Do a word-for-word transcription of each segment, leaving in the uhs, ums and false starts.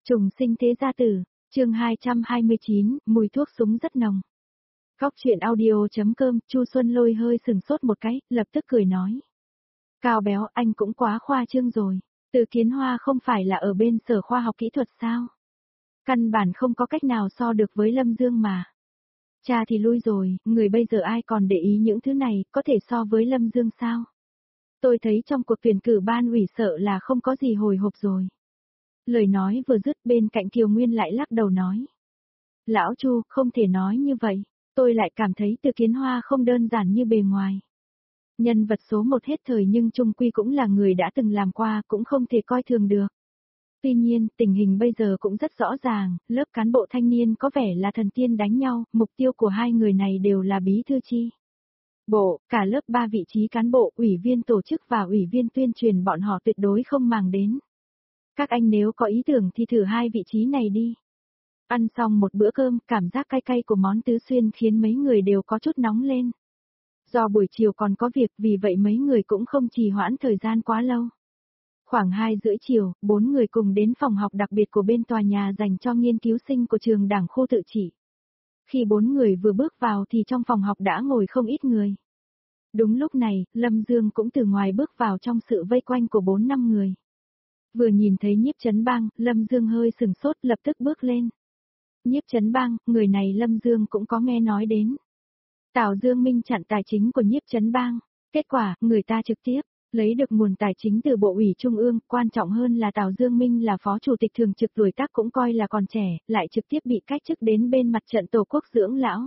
Trùng sinh thế gia tử, chương hai trăm hai mươi chín, mùi thuốc súng rất nồng. Góc chuyện audio.com, Chu Xuân Lôi hơi sừng sốt một cái, lập tức cười nói. Cao béo, anh cũng quá khoa trương rồi. Từ Kiến Hoa không phải là ở bên sở khoa học kỹ thuật sao? Căn bản không có cách nào so được với Lâm Dương mà. Cha thì lui rồi, người bây giờ ai còn để ý những thứ này, có thể so với Lâm Dương sao? Tôi thấy trong cuộc tuyển cử ban ủy sợ là không có gì hồi hộp rồi. Lời nói vừa dứt bên cạnh Kiều Nguyên lại lắc đầu nói. Lão Chu, không thể nói như vậy, tôi lại cảm thấy Từ Kiến Hoa không đơn giản như bề ngoài. Nhân vật số một hết thời nhưng chung quy cũng là người đã từng làm qua, cũng không thể coi thường được. Tuy nhiên, tình hình bây giờ cũng rất rõ ràng, lớp cán bộ thanh niên có vẻ là thần tiên đánh nhau, mục tiêu của hai người này đều là bí thư chi bộ, cả lớp ba vị trí cán bộ, ủy viên tổ chức và ủy viên tuyên truyền bọn họ tuyệt đối không màng đến. Các anh nếu có ý tưởng thì thử hai vị trí này đi. Ăn xong một bữa cơm, cảm giác cay cay của món tứ xuyên khiến mấy người đều có chút nóng lên. Do buổi chiều còn có việc, vì vậy mấy người cũng không trì hoãn thời gian quá lâu. Khoảng hai rưỡi chiều, bốn người cùng đến phòng học đặc biệt của bên tòa nhà dành cho nghiên cứu sinh của trường Đảng khu tự trị. Khi bốn người vừa bước vào thì trong phòng học đã ngồi không ít người. Đúng lúc này, Lâm Dương cũng từ ngoài bước vào trong sự vây quanh của bốn năm người. Vừa nhìn thấy Nhiếp Chấn Bang, Lâm Dương hơi sừng sốt lập tức bước lên. Nhiếp Chấn Bang, người này Lâm Dương cũng có nghe nói đến. Tào Dương Minh chặn tài chính của Nhiếp Chấn Bang. Kết quả, người ta trực tiếp lấy được nguồn tài chính từ Bộ ủy Trung ương, quan trọng hơn là Tào Dương Minh là phó chủ tịch thường trực tuổi tác cũng coi là còn trẻ, lại trực tiếp bị cách chức đến bên mặt trận Tổ quốc dưỡng lão.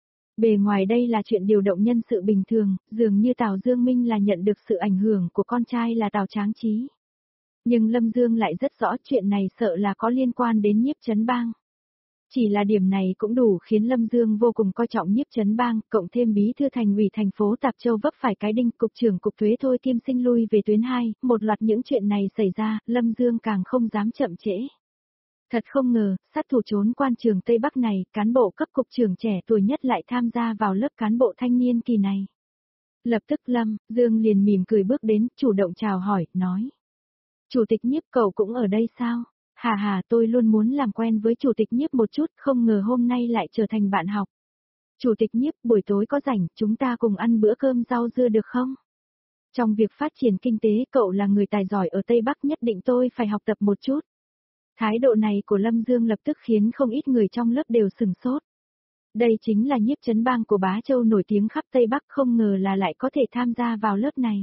Bề ngoài đây là chuyện điều động nhân sự bình thường, dường như Tào Dương Minh là nhận được sự ảnh hưởng của con trai là Tào Tráng Trí. Nhưng Lâm Dương lại rất rõ chuyện này sợ là có liên quan đến Nhiếp Chấn Bang. Chỉ là điểm này cũng đủ khiến Lâm Dương vô cùng coi trọng Nhiếp Chấn Bang, cộng thêm bí thư thành ủy thành phố Tạp Châu vấp phải cái đinh, cục trưởng cục thuế Thôi Kim Sinh lui về tuyến hai, một loạt những chuyện này xảy ra, Lâm Dương càng không dám chậm trễ. Thật không ngờ, sát thủ trốn quan trường Tây Bắc này, cán bộ cấp cục trưởng trẻ tuổi nhất lại tham gia vào lớp cán bộ thanh niên kỳ này. Lập tức Lâm Dương liền mỉm cười bước đến, chủ động chào hỏi, nói. Chủ tịch Nhiếp cậu cũng ở đây sao? Hà hà, tôi luôn muốn làm quen với Chủ tịch Nhiếp một chút, không ngờ hôm nay lại trở thành bạn học. Chủ tịch Nhiếp, buổi tối có rảnh, chúng ta cùng ăn bữa cơm rau dưa được không? Trong việc phát triển kinh tế, cậu là người tài giỏi ở Tây Bắc, nhất định tôi phải học tập một chút. Thái độ này của Lâm Dương lập tức khiến không ít người trong lớp đều sừng sốt. Đây chính là Nhiếp Chấn Bang của Bá Châu nổi tiếng khắp Tây Bắc, không ngờ là lại có thể tham gia vào lớp này.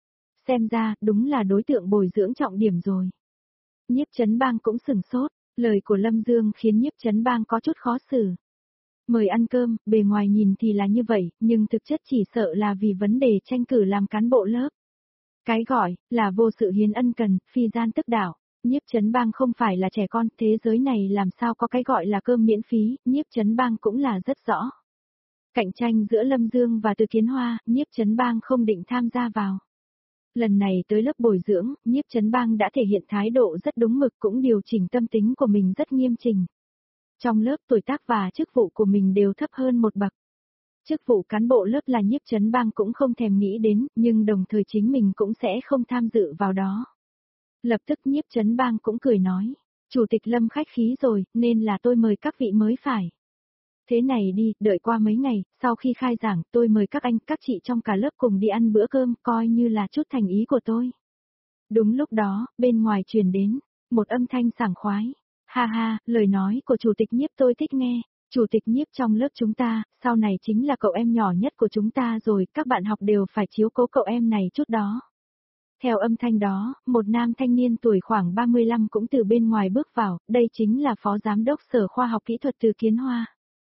Xem ra, đúng là đối tượng bồi dưỡng trọng điểm rồi. Nhiếp Chấn Bang cũng sừng sốt, lời của Lâm Dương khiến Nhiếp Chấn Bang có chút khó xử. Mời ăn cơm, bề ngoài nhìn thì là như vậy, nhưng thực chất chỉ sợ là vì vấn đề tranh cử làm cán bộ lớp. Cái gọi là vô sự hiến ân cần, phi gian tức đạo. Nhiếp Chấn Bang không phải là trẻ con, thế giới này làm sao có cái gọi là cơm miễn phí, Nhiếp Chấn Bang cũng là rất rõ. Cạnh tranh giữa Lâm Dương và Từ Kiến Hoa, Nhiếp Chấn Bang không định tham gia vào. Lần này tới lớp bồi dưỡng, Nhiếp Chấn Bang đã thể hiện thái độ rất đúng mực, cũng điều chỉnh tâm tính của mình rất nghiêm chỉnh. Trong lớp tuổi tác và chức vụ của mình đều thấp hơn một bậc. Chức vụ cán bộ lớp là Nhiếp Chấn Bang cũng không thèm nghĩ đến, nhưng đồng thời chính mình cũng sẽ không tham dự vào đó. Lập tức Nhiếp Chấn Bang cũng cười nói, Chủ tịch Lâm khách khí rồi, nên là tôi mời các vị mới phải. Thế này đi, đợi qua mấy ngày, sau khi khai giảng, tôi mời các anh, các chị trong cả lớp cùng đi ăn bữa cơm, coi như là chút thành ý của tôi. Đúng lúc đó, bên ngoài truyền đến, một âm thanh sảng khoái. Ha ha, lời nói của Chủ tịch Nhiếp tôi thích nghe. Chủ tịch Nhiếp trong lớp chúng ta, sau này chính là cậu em nhỏ nhất của chúng ta rồi, các bạn học đều phải chiếu cố cậu em này chút đó. Theo âm thanh đó, một nam thanh niên tuổi khoảng ba mươi lăm cũng từ bên ngoài bước vào, đây chính là Phó Giám đốc Sở Khoa học Kỹ thuật Từ Kiến Hoa.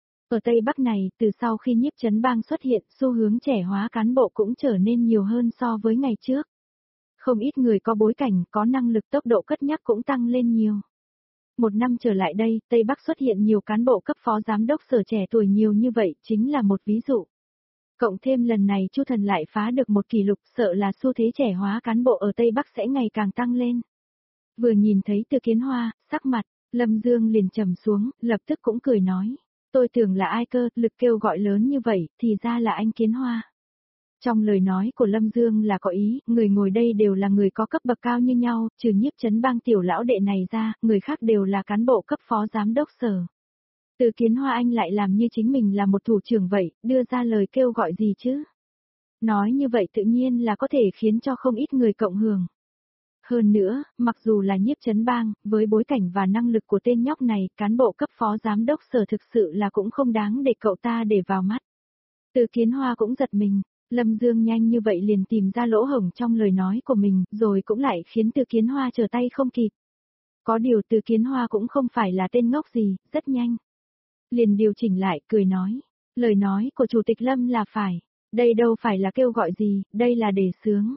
Ở Tây Bắc này, từ sau khi Nhiếp Chấn Bang xuất hiện, xu hướng trẻ hóa cán bộ cũng trở nên nhiều hơn so với ngày trước. Không ít người có bối cảnh, có năng lực, tốc độ cất nhắc cũng tăng lên nhiều. Một năm trở lại đây, Tây Bắc xuất hiện nhiều cán bộ cấp phó giám đốc sở trẻ tuổi nhiều như vậy, chính là một ví dụ. Cộng thêm lần này Chu Thần lại phá được một kỷ lục, sợ là xu thế trẻ hóa cán bộ ở Tây Bắc sẽ ngày càng tăng lên. Vừa nhìn thấy Từ Kiến Hoa, sắc mặt Lâm Dương liền trầm xuống, lập tức cũng cười nói. Tôi tưởng là ai cơ, lực kêu gọi lớn như vậy, thì ra là anh Kiến Hoa. Trong lời nói của Lâm Dương là có ý, người ngồi đây đều là người có cấp bậc cao như nhau, trừ Nhiếp Chấn Bang tiểu lão đệ này ra, người khác đều là cán bộ cấp phó giám đốc sở. Từ Kiến Hoa anh lại làm như chính mình là một thủ trưởng vậy, đưa ra lời kêu gọi gì chứ? Nói như vậy tự nhiên là có thể khiến cho không ít người cộng hưởng. Hơn nữa, mặc dù là Nhiếp Chấn Bang, với bối cảnh và năng lực của tên nhóc này, cán bộ cấp phó giám đốc sở thực sự là cũng không đáng để cậu ta để vào mắt. Từ Kiến Hoa cũng giật mình, Lâm Dương nhanh như vậy liền tìm ra lỗ hổng trong lời nói của mình, rồi cũng lại khiến Từ Kiến Hoa trở tay không kịp. Có điều Từ Kiến Hoa cũng không phải là tên ngốc gì, rất nhanh. Liền điều chỉnh lại, cười nói, lời nói của Chủ tịch Lâm là phải, đây đâu phải là kêu gọi gì, đây là đề xướng.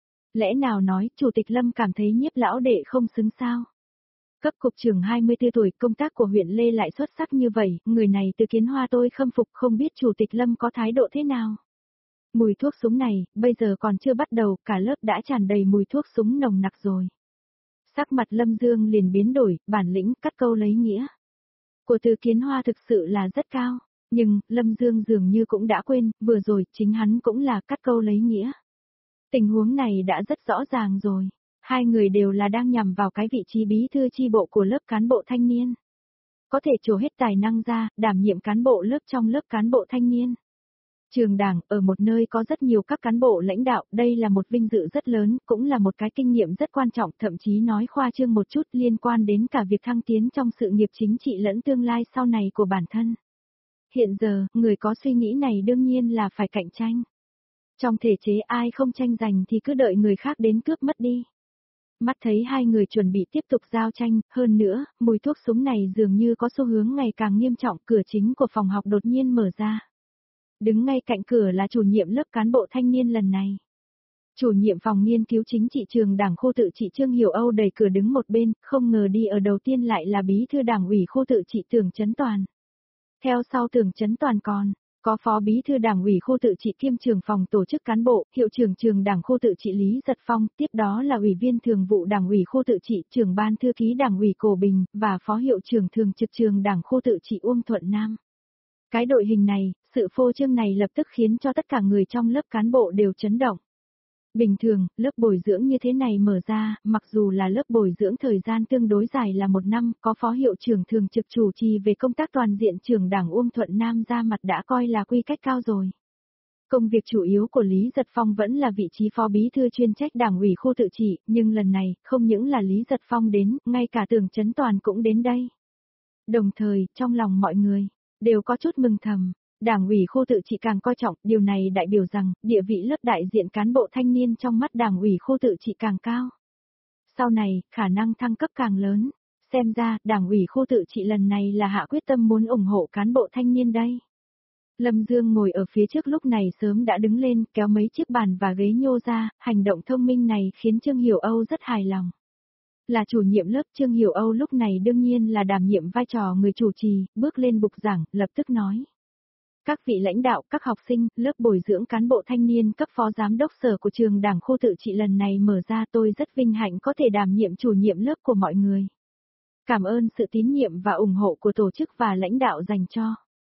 Lẽ nào nói, Chủ tịch Lâm cảm thấy Nhiếp lão đệ không xứng sao? Cấp cục trưởng hai mươi tư tuổi, công tác của huyện Lê lại xuất sắc như vậy, người này Từ Kiến Hoa tôi khâm phục, không biết Chủ tịch Lâm có thái độ thế nào. Mùi thuốc súng này, bây giờ còn chưa bắt đầu, cả lớp đã tràn đầy mùi thuốc súng nồng nặc rồi. Sắc mặt Lâm Dương liền biến đổi, bản lĩnh cắt câu lấy nghĩa của Từ Kiến Hoa thực sự là rất cao, nhưng Lâm Dương dường như cũng đã quên, vừa rồi chính hắn cũng là cắt câu lấy nghĩa. Tình huống này đã rất rõ ràng rồi, hai người đều là đang nhằm vào cái vị trí bí thư chi bộ của lớp cán bộ thanh niên. Có thể trổ hết tài năng ra, đảm nhiệm cán bộ lớp trong lớp cán bộ thanh niên. Trường đảng, ở một nơi có rất nhiều các cán bộ lãnh đạo, đây là một vinh dự rất lớn, cũng là một cái kinh nghiệm rất quan trọng, thậm chí nói khoa trương một chút liên quan đến cả việc thăng tiến trong sự nghiệp chính trị lẫn tương lai sau này của bản thân. Hiện giờ, người có suy nghĩ này đương nhiên là phải cạnh tranh. Trong thể chế ai không tranh giành thì cứ đợi người khác đến cướp mất đi. Mắt thấy hai người chuẩn bị tiếp tục giao tranh, hơn nữa, mùi thuốc súng này dường như có xu hướng ngày càng nghiêm trọng, cửa chính của phòng học đột nhiên mở ra. Đứng ngay cạnh cửa là chủ nhiệm lớp cán bộ thanh niên lần này. Chủ nhiệm phòng nghiên cứu chính trị trường đảng khu tự trị Trương Hiểu Âu đẩy cửa đứng một bên, không ngờ đi ở đầu tiên lại là bí thư đảng ủy khu tự trị Tưởng Chấn Toàn. Theo sau Tưởng Chấn Toàn còn có phó bí thư đảng ủy khu tự trị kiêm trưởng phòng tổ chức cán bộ, hiệu trưởng trường đảng khu tự trị Lý Giật Phong, tiếp đó là ủy viên thường vụ đảng ủy khu tự trị, trưởng ban thư ký đảng ủy Cổ Bình, và phó hiệu trưởng thường trực trường đảng khu tự trị Uông Thuận Nam. Cái đội hình này, sự phô trương này lập tức khiến cho tất cả người trong lớp cán bộ đều chấn động. Bình thường, lớp bồi dưỡng như thế này mở ra, mặc dù là lớp bồi dưỡng thời gian tương đối dài là một năm, có phó hiệu trưởng thường trực chủ trì về công tác toàn diện trưởng đảng Uông Thuận Nam ra mặt đã coi là quy cách cao rồi. Công việc chủ yếu của Lý Giật Phong vẫn là vị trí phó bí thư chuyên trách đảng ủy khu tự trị, nhưng lần này, không những là Lý Giật Phong đến, ngay cả Tưởng Chấn Toàn cũng đến đây. Đồng thời, trong lòng mọi người đều có chút mừng thầm, đảng ủy khu tự trị càng coi trọng, điều này đại biểu rằng, địa vị lớp đại diện cán bộ thanh niên trong mắt đảng ủy khu tự trị càng cao. Sau này, khả năng thăng cấp càng lớn, xem ra, đảng ủy khu tự trị lần này là hạ quyết tâm muốn ủng hộ cán bộ thanh niên đây. Lâm Dương ngồi ở phía trước lúc này sớm đã đứng lên, kéo mấy chiếc bàn và ghế nhô ra, hành động thông minh này khiến Trương Hiểu Âu rất hài lòng. Là chủ nhiệm lớp, Trương Hiểu Âu lúc này đương nhiên là đảm nhiệm vai trò người chủ trì, bước lên bục giảng, lập tức nói. Các vị lãnh đạo, các học sinh, lớp bồi dưỡng cán bộ thanh niên cấp phó giám đốc sở của trường đảng khu tự trị lần này mở ra, tôi rất vinh hạnh có thể đảm nhiệm chủ nhiệm lớp của mọi người. Cảm ơn sự tín nhiệm và ủng hộ của tổ chức và lãnh đạo dành cho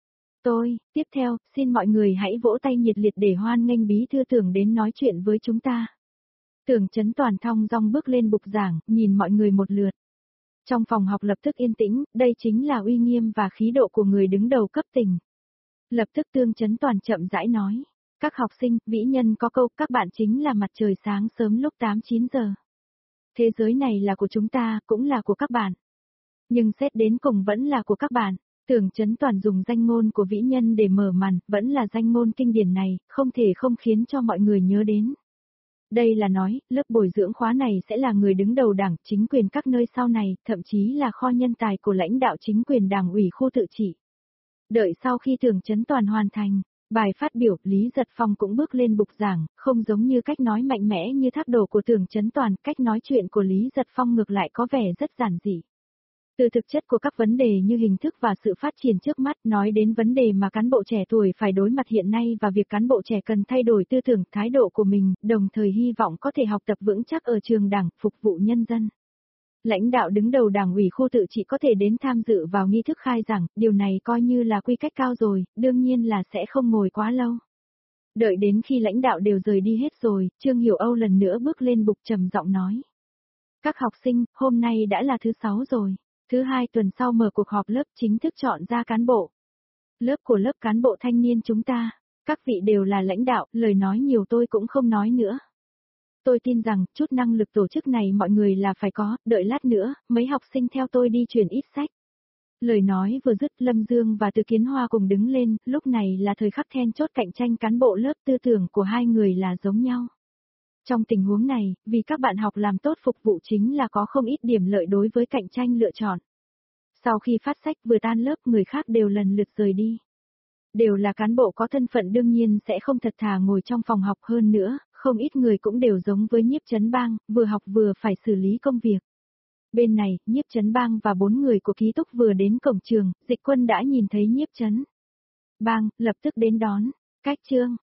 tôi. Tiếp theo, xin mọi người hãy vỗ tay nhiệt liệt để hoan nghênh bí thư Tưởng đến nói chuyện với chúng ta. Tưởng Chấn Toàn thong dong bước lên bục giảng, nhìn mọi người một lượt. Trong phòng học lập tức yên tĩnh, đây chính là uy nghiêm và khí độ của người đứng đầu cấp tỉnh. Lập tức Tưởng Chấn Toàn chậm rãi nói. Các học sinh, vĩ nhân có câu, các bạn chính là mặt trời sáng sớm lúc tám chín giờ. Thế giới này là của chúng ta, cũng là của các bạn. Nhưng xét đến cùng vẫn là của các bạn. Tưởng Chấn Toàn dùng danh ngôn của vĩ nhân để mở màn, vẫn là danh ngôn kinh điển này, không thể không khiến cho mọi người nhớ đến. Đây là nói, lớp bồi dưỡng khóa này sẽ là người đứng đầu đảng, chính quyền các nơi sau này, thậm chí là kho nhân tài của lãnh đạo chính quyền đảng ủy khu tự trị. Đợi sau khi Tưởng Chấn Toàn hoàn thành bài phát biểu, Lý Giật Phong cũng bước lên bục giảng, không giống như cách nói mạnh mẽ như thác đổ của Tưởng Chấn Toàn, cách nói chuyện của Lý Giật Phong ngược lại có vẻ rất giản dị. Từ thực chất của các vấn đề như hình thức và sự phát triển trước mắt, nói đến vấn đề mà cán bộ trẻ tuổi phải đối mặt hiện nay và việc cán bộ trẻ cần thay đổi tư tưởng, thái độ của mình, đồng thời hy vọng có thể học tập vững chắc ở trường đảng, phục vụ nhân dân. Lãnh đạo đứng đầu đảng ủy khu tự trị có thể đến tham dự vào nghi thức khai giảng, điều này coi như là quy cách cao rồi, đương nhiên là sẽ không ngồi quá lâu. Đợi đến khi lãnh đạo đều rời đi hết rồi, Trương Hiểu Âu lần nữa bước lên bục trầm giọng nói. Các học sinh, hôm nay đã là thứ sáu rồi. Thứ hai tuần sau mở cuộc họp lớp chính thức chọn ra cán bộ. Lớp của lớp cán bộ thanh niên chúng ta, các vị đều là lãnh đạo, lời nói nhiều tôi cũng không nói nữa. Tôi tin rằng, chút năng lực tổ chức này mọi người là phải có, đợi lát nữa, mấy học sinh theo tôi đi truyền ít sách. Lời nói vừa dứt, Lâm Dương và Từ Kiến Hoa cùng đứng lên, lúc này là thời khắc then chốt cạnh tranh cán bộ lớp, tư tưởng của hai người là giống nhau. Trong tình huống này, vì các bạn học làm tốt phục vụ chính là có không ít điểm lợi đối với cạnh tranh lựa chọn. Sau khi phát sách vừa tan lớp, người khác đều lần lượt rời đi. Đều là cán bộ có thân phận đương nhiên sẽ không thật thà ngồi trong phòng học, hơn nữa, không ít người cũng đều giống với Nhiếp Chấn Bang, vừa học vừa phải xử lý công việc. Bên này, Nhiếp Chấn Bang và bốn người của ký túc vừa đến cổng trường, Dịch Quân đã nhìn thấy Nhiếp Chấn Bang, lập tức đến đón. Cách Trương